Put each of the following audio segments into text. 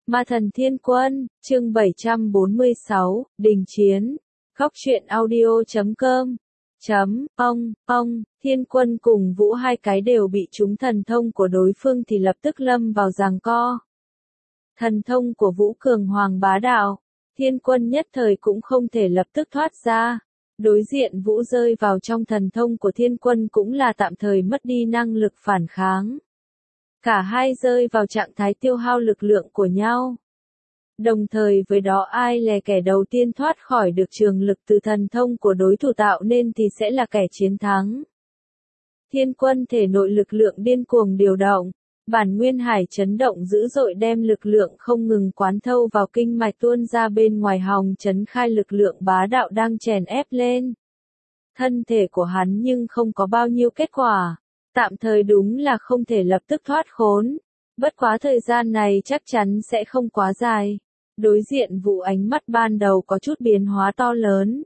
Ma thần Thiên Quân, chương 746, Đình Chiến. Góc truyện audio.com. Thiên Quân cùng Vũ hai cái đều bị trúng thần thông của đối phương thì lập tức lâm vào giằng co. Thần thông của Vũ cường hoàng bá đạo, Thiên Quân nhất thời cũng không thể lập tức thoát ra. Đối diện Vũ rơi vào trong thần thông của Thiên Quân cũng là tạm thời mất đi năng lực phản kháng. Cả hai rơi vào trạng thái tiêu hao lực lượng của nhau. Đồng thời với đó ai là kẻ đầu tiên thoát khỏi được trường lực từ thần thông của đối thủ tạo nên thì sẽ là kẻ chiến thắng. Thiên Quân thể nội lực lượng điên cuồng điều động, bản nguyên hải chấn động dữ dội đem lực lượng không ngừng quán thâu vào kinh mạch tuôn ra bên ngoài hòng chấn khai lực lượng bá đạo đang chèn ép lên. Thân thể của hắn nhưng không có bao nhiêu kết quả. Tạm thời đúng là không thể lập tức thoát khốn. Bất quá thời gian này chắc chắn sẽ không quá dài. Đối diện Vũ ánh mắt ban đầu có chút biến hóa to lớn.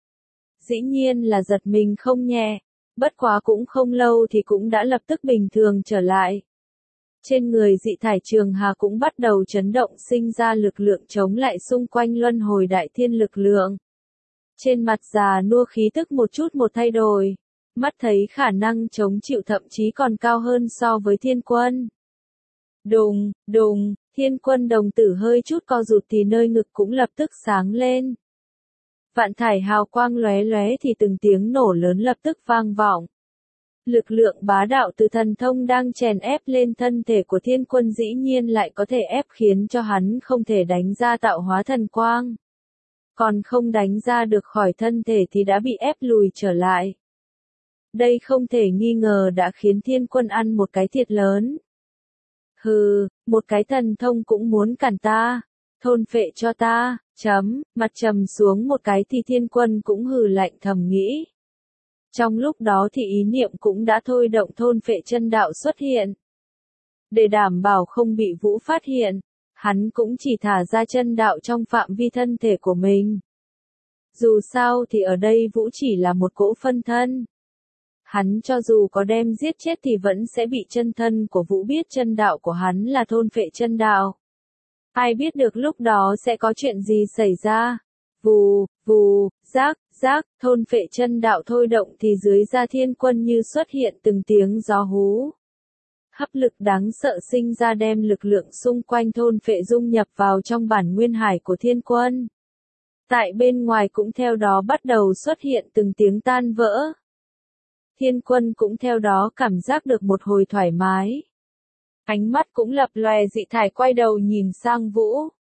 Dĩ nhiên là giật mình không nhẹ. Bất quá cũng không lâu thì cũng đã lập tức bình thường trở lại. Trên người dị thải trường hà cũng bắt đầu chấn động sinh ra lực lượng chống lại xung quanh luân hồi đại thiên lực lượng. Trên mặt già nua khí tức một chút một thay đổi. Mắt thấy khả năng chống chịu thậm chí còn cao hơn so với Thiên Quân. Đùng, Thiên Quân đồng tử hơi chút co rụt thì nơi ngực cũng lập tức sáng lên. Vạn thải hào quang lóe lóe thì từng tiếng nổ lớn lập tức vang vọng. Lực lượng bá đạo từ thần thông đang chèn ép lên thân thể của Thiên Quân dĩ nhiên lại có thể ép khiến cho hắn không thể đánh ra tạo hóa thần quang. Còn không đánh ra được khỏi thân thể thì đã bị ép lùi trở lại. Đây không thể nghi ngờ đã khiến Thiên Quân ăn một cái thiệt lớn. Hừ, một cái thần thông cũng muốn cản ta, thôn phệ cho ta, mặt trầm xuống một cái thì Thiên Quân cũng hừ lạnh thầm nghĩ. Trong lúc đó thì ý niệm cũng đã thôi động thôn phệ chân đạo xuất hiện. Để đảm bảo không bị Vũ phát hiện, hắn cũng chỉ thả ra chân đạo trong phạm vi thân thể của mình. Dù sao thì ở đây Vũ chỉ là một cỗ phân thân. Hắn cho dù có đem giết chết thì vẫn sẽ bị chân thân của Vũ biết chân đạo của hắn là thôn phệ chân đạo. Ai biết được lúc đó sẽ có chuyện gì xảy ra. Vù, rác, thôn phệ chân đạo thôi động thì dưới da Thiên Quân như xuất hiện từng tiếng gió hú. Hấp lực đáng sợ sinh ra đem lực lượng xung quanh thôn phệ dung nhập vào trong bản nguyên hải của Thiên Quân. Tại bên ngoài cũng theo đó bắt đầu xuất hiện từng tiếng tan vỡ. Thiên Quân cũng theo đó cảm giác được một hồi thoải mái. Ánh mắt cũng lập lòe dị thải quay đầu nhìn sang Vũ.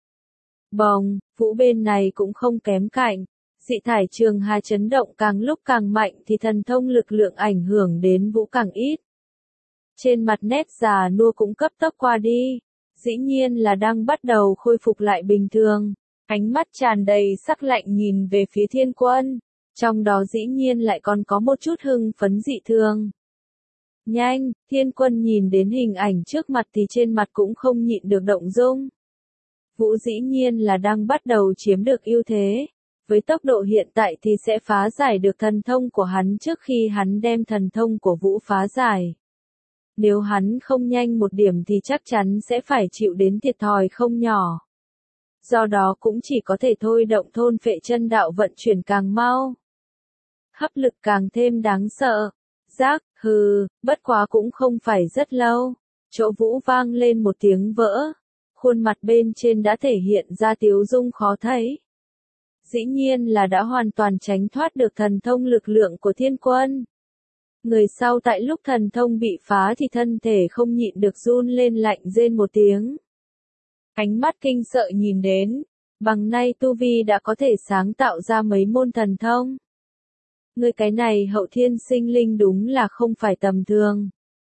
Bồng, Vũ bên này cũng không kém cạnh. Dị thải trường hà chấn động càng lúc càng mạnh thì thần thông lực lượng ảnh hưởng đến Vũ càng ít. Trên mặt nét già nua cũng cấp tốc qua đi. Dĩ nhiên là đang bắt đầu khôi phục lại bình thường. Ánh mắt tràn đầy sắc lạnh nhìn về phía Thiên Quân. Trong đó dĩ nhiên lại còn có một chút hưng phấn dị thường. Nhanh, Thiên Quân nhìn đến hình ảnh trước mặt thì trên mặt cũng không nhịn được động dung. Vũ dĩ nhiên là đang bắt đầu chiếm được ưu thế. Với tốc độ hiện tại thì sẽ phá giải được thần thông của hắn trước khi hắn đem thần thông của Vũ phá giải. Nếu hắn không nhanh một điểm thì chắc chắn sẽ phải chịu đến thiệt thòi không nhỏ. Do đó cũng chỉ có thể thôi động thôn phệ chân đạo vận chuyển càng mau. Hấp lực càng thêm đáng sợ. Bất quá cũng không phải rất lâu. Chỗ Vũ vang lên một tiếng vỡ. Khuôn mặt bên trên đã thể hiện ra tiếu dung khó thấy. Dĩ nhiên là đã hoàn toàn tránh thoát được thần thông lực lượng của Thiên Quân. Người sau tại lúc thần thông bị phá thì thân thể không nhịn được run lên lạnh rên một tiếng. Ánh mắt kinh sợ nhìn đến. Bằng nay tu vi đã có thể sáng tạo ra mấy môn thần thông. Người cái này hậu thiên sinh linh đúng là không phải tầm thường.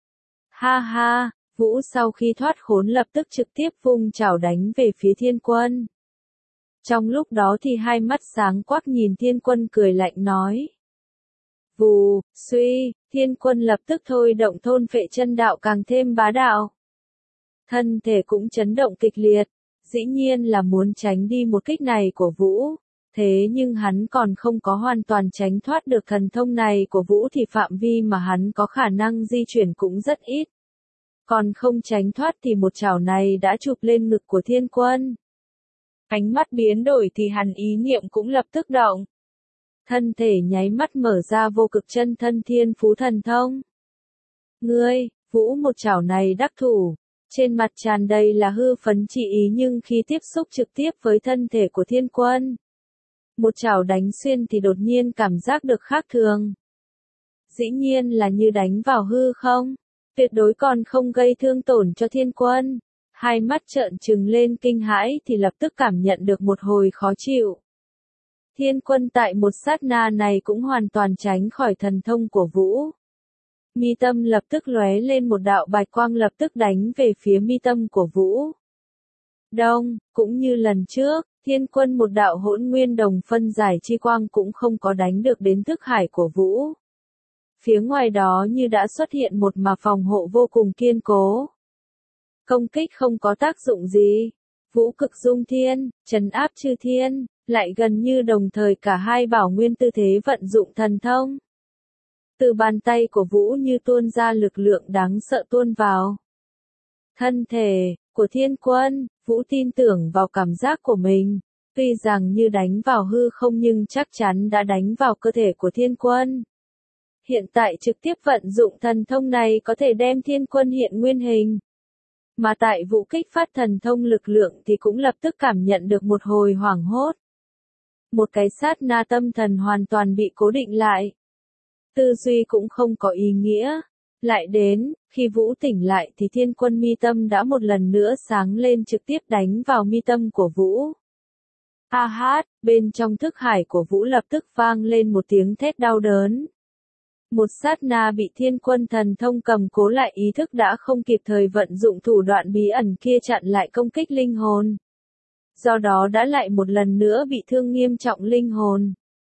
Ha, Vũ sau khi thoát khốn lập tức trực tiếp vung chảo đánh về phía Thiên Quân. Trong lúc đó thì hai mắt sáng quắc nhìn Thiên Quân cười lạnh nói. Vù, suy, Thiên Quân lập tức thôi động thôn phệ chân đạo càng thêm bá đạo. Thân thể cũng chấn động kịch liệt, dĩ nhiên là muốn tránh đi một kích này của Vũ. Thế nhưng hắn còn không có hoàn toàn tránh thoát được thần thông này của Vũ thì phạm vi mà hắn có khả năng di chuyển cũng rất ít. còn không tránh thoát thì một chảo này đã chụp lên ngực của Thiên Quân. Ánh mắt biến đổi thì hắn ý niệm cũng lập tức động. Thân thể nháy mắt mở ra vô cực chân thân thiên phú thần thông. Ngươi, Vũ một chảo này đắc thủ. Trên mặt tràn đầy là hư phấn chỉ ý nhưng khi tiếp xúc trực tiếp với thân thể của Thiên Quân. Một chảo đánh xuyên thì đột nhiên cảm giác được khác thường. Dĩ nhiên là như đánh vào hư không. Tuyệt đối còn không gây thương tổn cho Thiên Quân. Hai mắt trợn trừng lên kinh hãi thì lập tức cảm nhận được một hồi khó chịu. Thiên Quân tại một sát na này cũng hoàn toàn tránh khỏi thần thông của Vũ. Mi tâm lập tức lóe lên một đạo bạch quang lập tức đánh về phía mi tâm của Vũ. Đông, cũng như lần trước, Thiên Quân một đạo hỗn nguyên đồng phân giải chi quang cũng không có đánh được đến thức hải của Vũ. Phía ngoài đó như đã xuất hiện một mà phòng hộ vô cùng kiên cố. Công kích không có tác dụng gì. Vũ cực dung thiên, trấn áp chư thiên, lại gần như đồng thời cả hai bảo nguyên tư thế vận dụng thần thông. Từ bàn tay của Vũ như tuôn ra lực lượng đáng sợ tuôn vào. Thân thể của Thiên Quân, Vũ tin tưởng vào cảm giác của mình, tuy rằng như đánh vào hư không nhưng chắc chắn đã đánh vào cơ thể của Thiên Quân. Hiện tại trực tiếp vận dụng thần thông này có thể đem Thiên Quân hiện nguyên hình. Mà tại Vũ kích phát thần thông lực lượng thì cũng lập tức cảm nhận được một hồi hoảng hốt. Một cái sát na tâm thần hoàn toàn bị cố định lại. Tư duy cũng không có ý nghĩa. Lại đến, khi Vũ tỉnh lại thì Thiên Quân mi tâm đã một lần nữa sáng lên trực tiếp đánh vào mi tâm của Vũ. A hát, bên trong thức hải của Vũ lập tức vang lên một tiếng thét đau đớn. Một sát na bị Thiên Quân thần thông cầm cố lại ý thức đã không kịp thời vận dụng thủ đoạn bí ẩn kia chặn lại công kích linh hồn. Do đó đã lại một lần nữa bị thương nghiêm trọng linh hồn.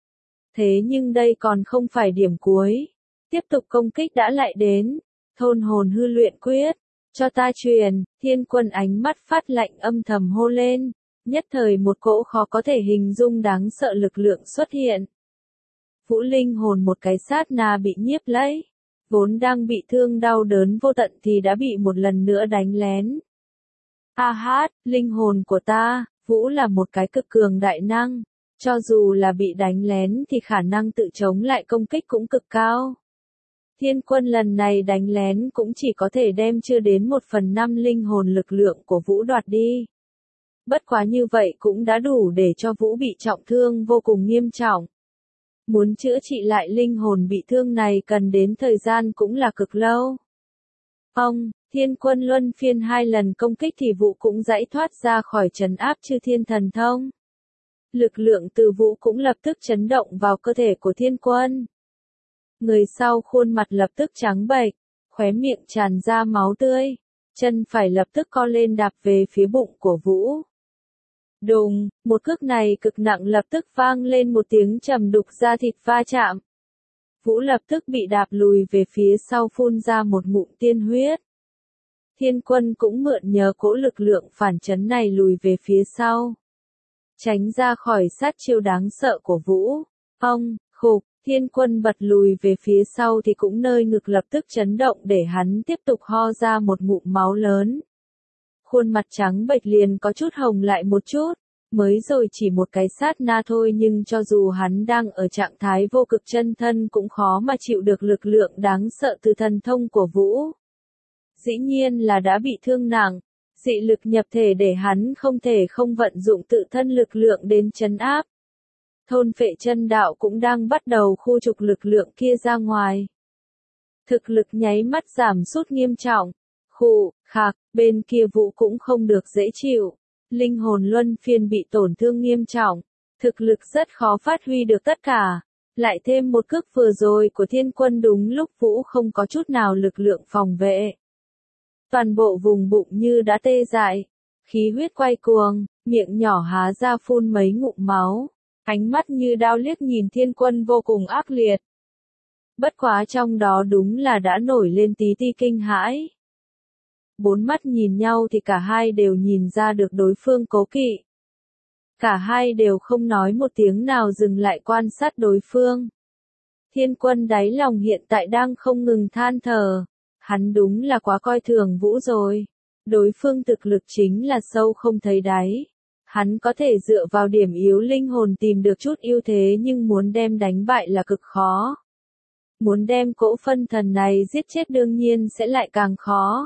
Thế nhưng đây còn không phải điểm cuối. Tiếp tục công kích đã lại đến. Thôn hồn hư luyện quyết. Cho ta truyền, Thiên Quân ánh mắt phát lạnh âm thầm hô lên. Nhất thời một cỗ khó có thể hình dung đáng sợ lực lượng xuất hiện. Vũ linh hồn một cái sát na bị nhiếp lấy. Vốn đang bị thương đau đớn vô tận thì đã bị một lần nữa đánh lén. A hát, linh hồn của ta, Vũ là một cái cực cường đại năng. Cho dù là bị đánh lén thì khả năng tự chống lại công kích cũng cực cao. Thiên Quân lần này đánh lén cũng chỉ có thể đem chưa đến 1/5 linh hồn lực lượng của Vũ đoạt đi. Bất quá như vậy cũng đã đủ để cho Vũ bị trọng thương vô cùng nghiêm trọng. Muốn chữa trị lại linh hồn bị thương này cần đến thời gian cũng là cực lâu. Thiên Quân luân phiên 2 lần công kích thì Vũ cũng giãy thoát ra khỏi trấn áp chư thiên thần thông. Lực lượng từ Vũ cũng lập tức chấn động vào cơ thể của Thiên Quân. Người sau khuôn mặt lập tức trắng bệch, khóe miệng tràn ra máu tươi, chân phải lập tức co lên đạp về phía bụng của Vũ. Đùng, một cước này cực nặng lập tức vang lên một tiếng trầm đục da thịt va chạm. Vũ lập tức bị đạp lùi về phía sau phun ra một ngụm tiên huyết. Thiên Quân cũng mượn nhờ cỗ lực lượng phản chấn này lùi về phía sau. Tránh ra khỏi sát chiêu đáng sợ của Vũ. Khục, Thiên Quân bật lùi về phía sau thì cũng nơi ngực lập tức chấn động để hắn tiếp tục ho ra một ngụm máu lớn. Khuôn mặt trắng bệch liền có chút hồng lại một chút, mới rồi chỉ một cái sát na thôi nhưng cho dù hắn đang ở trạng thái vô cực chân thân cũng khó mà chịu được lực lượng đáng sợ từ thần thông của Vũ. Dĩ nhiên là đã bị thương nặng, dị lực nhập thể để hắn không thể không vận dụng tự thân lực lượng đến trấn áp. Thôn phệ chân đạo cũng đang bắt đầu khu trục lực lượng kia ra ngoài. Thực lực nháy mắt giảm sút nghiêm trọng. Khạc, bên kia Vũ cũng không được dễ chịu. Linh hồn luân phiên bị tổn thương nghiêm trọng. Thực lực rất khó phát huy được tất cả. Lại thêm một cước vừa rồi của Thiên Quân đúng lúc Vũ không có chút nào lực lượng phòng vệ. Toàn bộ vùng bụng như đã tê dại. Khí huyết quay cuồng, miệng nhỏ há ra phun mấy ngụm máu. Ánh mắt như đao liếc nhìn Thiên Quân vô cùng ác liệt. Bất quá trong đó đúng là đã nổi lên tí ti kinh hãi. 4 mắt nhìn nhau thì cả hai đều nhìn ra được đối phương cố kỵ. Cả hai đều không nói một tiếng nào dừng lại quan sát đối phương. Thiên Quân đáy lòng hiện tại đang không ngừng than thở. Hắn đúng là quá coi thường Vũ rồi. Đối phương thực lực chính là sâu không thấy đáy. Hắn có thể dựa vào điểm yếu linh hồn tìm được chút ưu thế nhưng muốn đem đánh bại là cực khó. Muốn đem cỗ phân thần này giết chết đương nhiên sẽ lại càng khó.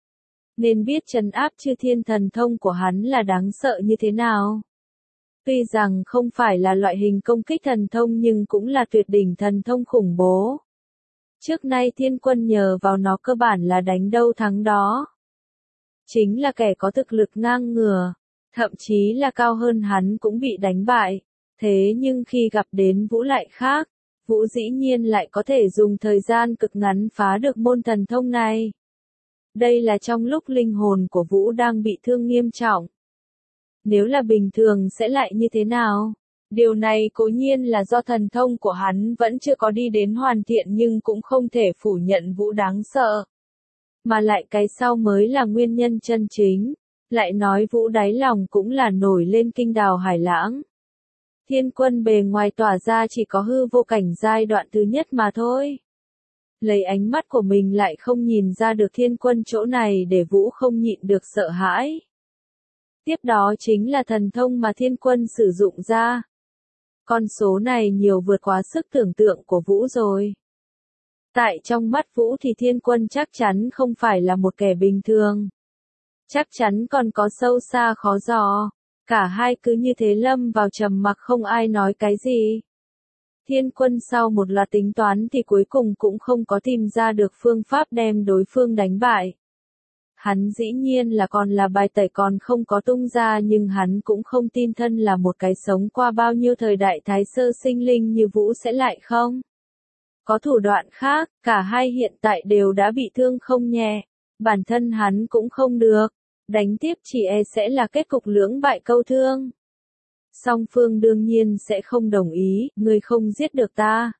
Nên biết trấn áp chư thiên thần thông của hắn là đáng sợ như thế nào. Tuy rằng không phải là loại hình công kích thần thông nhưng cũng là tuyệt đỉnh thần thông khủng bố. Trước nay thiên quân nhờ vào nó cơ bản là đánh đâu thắng đó. Chính là kẻ có thực lực ngang ngửa, thậm chí là cao hơn hắn cũng bị đánh bại. Thế nhưng khi gặp đến Vũ lại khác, Vũ dĩ nhiên lại có thể dùng thời gian cực ngắn phá được môn thần thông này. Đây là trong lúc linh hồn của Vũ đang bị thương nghiêm trọng. Nếu là bình thường sẽ lại như thế nào? Điều này cố nhiên là do thần thông của hắn vẫn chưa có đi đến hoàn thiện nhưng cũng không thể phủ nhận Vũ đáng sợ. Mà lại cái sau mới là nguyên nhân chân chính. Lại nói Vũ đáy lòng cũng là nổi lên kinh đào hải lãng. Thiên quân bề ngoài tỏa ra chỉ có hư vô cảnh giai đoạn thứ nhất mà thôi. Lấy ánh mắt của mình lại không nhìn ra được thiên quân chỗ này để Vũ không nhịn được sợ hãi. Tiếp đó chính là thần thông mà thiên quân sử dụng ra. Con số này nhiều vượt quá sức tưởng tượng của Vũ rồi. Tại trong mắt Vũ thì thiên quân chắc chắn không phải là một kẻ bình thường. Chắc chắn còn có sâu xa khó dò. Cả hai cứ như thế lâm vào trầm mặc không ai nói cái gì. Thiên quân sau một loạt tính toán thì cuối cùng cũng không có tìm ra được phương pháp đem đối phương đánh bại. Hắn dĩ nhiên là còn là bài tẩy còn không có tung ra nhưng hắn cũng không tin thân là một cái sống qua bao nhiêu thời đại thái sơ sinh linh như Vũ sẽ lại không. Có thủ đoạn khác, cả hai hiện tại đều đã bị thương không nhẹ. Bản thân hắn cũng không được. Đánh tiếp chỉ e sẽ là kết cục lưỡng bại câu thương. Song phương đương nhiên sẽ không đồng ý, ngươi không giết được ta.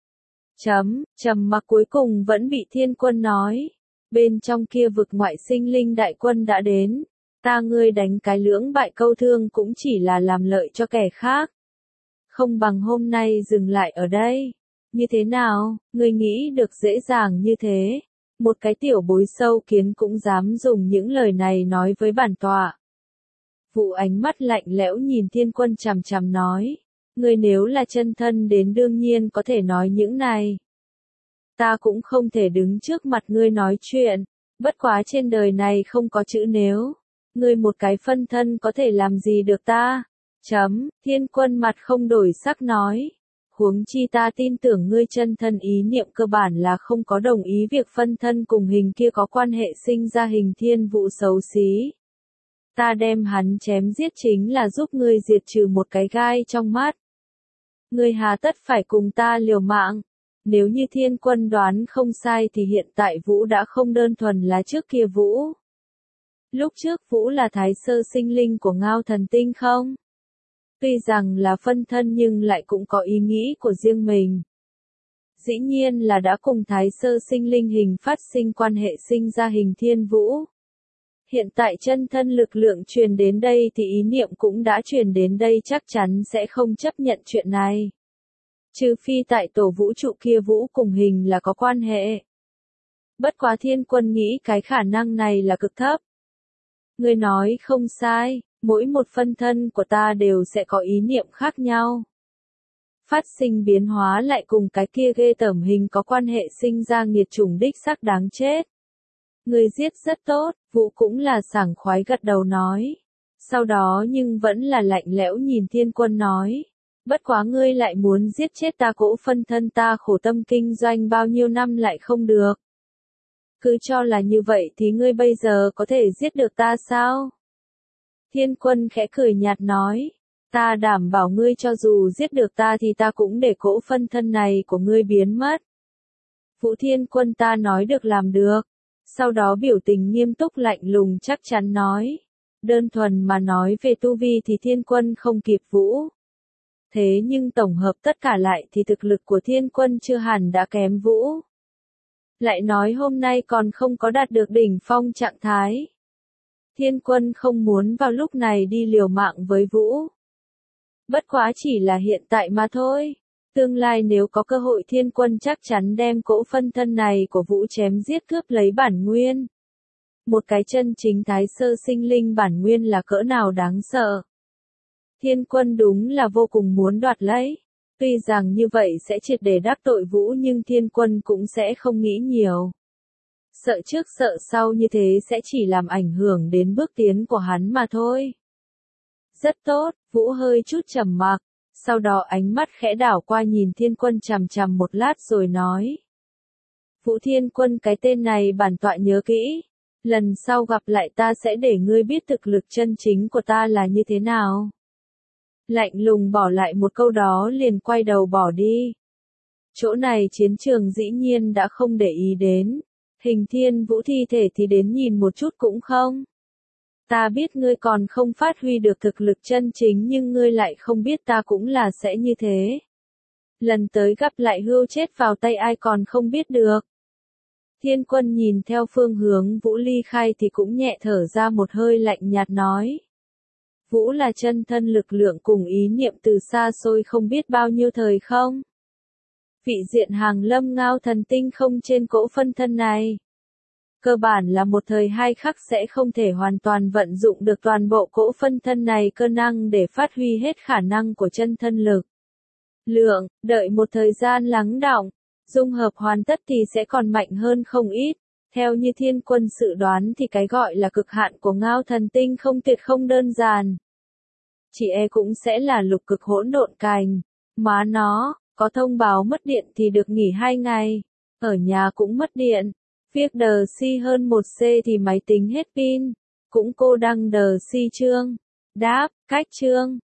Trầm mặc cuối cùng vẫn bị thiên quân nói. Bên trong kia vực ngoại sinh linh đại quân đã đến. Ta ngươi đánh cái lưỡng bại câu thương cũng chỉ là làm lợi cho kẻ khác. Không bằng hôm nay dừng lại ở đây. Như thế nào, ngươi nghĩ được dễ dàng như thế? Một cái tiểu bối sâu kiến cũng dám dùng những lời này nói với bản tọa. Vũ ánh mắt lạnh lẽo nhìn thiên quân chằm chằm nói. Ngươi nếu là chân thân đến đương nhiên có thể nói những này. Ta cũng không thể đứng trước mặt ngươi nói chuyện. Bất quá trên đời này không có chữ nếu. Ngươi một cái phân thân có thể làm gì được ta? Thiên quân mặt không đổi sắc nói. Huống chi ta tin tưởng ngươi chân thân ý niệm cơ bản là không có đồng ý việc phân thân cùng hình kia có quan hệ sinh ra hình thiên Vũ xấu xí. Ta đem hắn chém giết chính là giúp ngươi diệt trừ một cái gai trong mắt. Ngươi hà tất phải cùng ta liều mạng. Nếu như thiên quân đoán không sai thì hiện tại Vũ đã không đơn thuần là trước kia Vũ. Lúc trước Vũ là thái sơ sinh linh của Ngao Thần Tinh không? Tuy rằng là phân thân nhưng lại cũng có ý nghĩ của riêng mình. Dĩ nhiên là đã cùng thái sơ sinh linh hình phát sinh quan hệ sinh ra hình thiên Vũ. Hiện tại chân thân lực lượng truyền đến đây thì ý niệm cũng đã truyền đến đây chắc chắn sẽ không chấp nhận chuyện này. Trừ phi tại tổ vũ trụ kia Vũ cùng hình là có quan hệ. Bất quá thiên quân nghĩ cái khả năng này là cực thấp. Ngươi nói không sai, mỗi một phân thân của ta đều sẽ có ý niệm khác nhau. Phát sinh biến hóa lại cùng cái kia ghê tởm hình có quan hệ sinh ra nghiệt chủng đích xác đáng chết. Ngươi giết rất tốt, Vũ cũng là sảng khoái gật đầu nói. Sau đó nhưng vẫn là lạnh lẽo nhìn thiên quân nói. Bất quá ngươi lại muốn giết chết ta cỗ phân thân ta khổ tâm kinh doanh bao nhiêu năm lại không được. Cứ cho là như vậy thì ngươi bây giờ có thể giết được ta sao? Thiên quân khẽ cười nhạt nói. Ta đảm bảo ngươi cho dù giết được ta thì ta cũng để cỗ phân thân này của ngươi biến mất. Vũ thiên quân ta nói được làm được. Sau đó biểu tình nghiêm túc lạnh lùng chắc chắn nói. Đơn thuần mà nói về tu vi thì thiên quân không kịp Vũ. Thế nhưng tổng hợp tất cả lại thì thực lực của thiên quân chưa hẳn đã kém Vũ. Lại nói hôm nay còn không có đạt được đỉnh phong trạng thái. Thiên quân không muốn vào lúc này đi liều mạng với Vũ. Bất quá chỉ là hiện tại mà thôi. Tương lai nếu có cơ hội Thiên Quân chắc chắn đem cỗ phân thân này của Vũ chém giết cướp lấy bản nguyên. Một cái chân chính thái sơ sinh linh bản nguyên là cỡ nào đáng sợ. Thiên Quân đúng là vô cùng muốn đoạt lấy. Tuy rằng như vậy sẽ triệt để đắc tội Vũ nhưng Thiên Quân cũng sẽ không nghĩ nhiều. Sợ trước sợ sau như thế sẽ chỉ làm ảnh hưởng đến bước tiến của hắn mà thôi. Rất tốt, Vũ hơi chút trầm mặc, sau đó ánh mắt khẽ đảo qua nhìn Thiên Quân chằm chằm một lát rồi nói. Vũ Thiên Quân, cái tên này bản tọa nhớ kỹ. Lần sau gặp lại ta sẽ để ngươi biết thực lực chân chính của ta là như thế nào. Lạnh lùng bỏ lại một câu đó liền quay đầu bỏ đi. Chỗ này chiến trường dĩ nhiên đã không để ý đến. Hình Thiên Vũ thi thể thì đến nhìn một chút cũng không. Ta biết ngươi còn không phát huy được thực lực chân chính nhưng ngươi lại không biết ta cũng là sẽ như thế. Lần tới gặp lại hươu chết vào tay ai còn không biết được. Thiên Quân nhìn theo phương hướng Vũ ly khai thì cũng nhẹ thở ra một hơi lạnh nhạt nói. Vũ là chân thân lực lượng cùng ý niệm từ xa xôi không biết bao nhiêu thời không? Vị diện hàng lâm ngao thần tinh không trên cỗ phân thân này. Cơ bản là một thời hai khắc sẽ không thể hoàn toàn vận dụng được toàn bộ cỗ phân thân này cơ năng để phát huy hết khả năng của chân thân lực. Lượng, đợi một thời gian lắng đọng, dung hợp hoàn tất thì sẽ còn mạnh hơn không ít. Theo như Thiên Quân dự đoán thì cái gọi là cực hạn của ngao thần tinh không tuyệt không đơn giản. Chỉ cũng sẽ là lục cực hỗn độn cành. Má nó, có thông báo mất điện thì được nghỉ 2 ngày. Ở nhà cũng mất điện. Việc đờ si hơn 1C thì máy tính hết pin. Cũng cô đăng đờ si chương. Đáp, cách chương.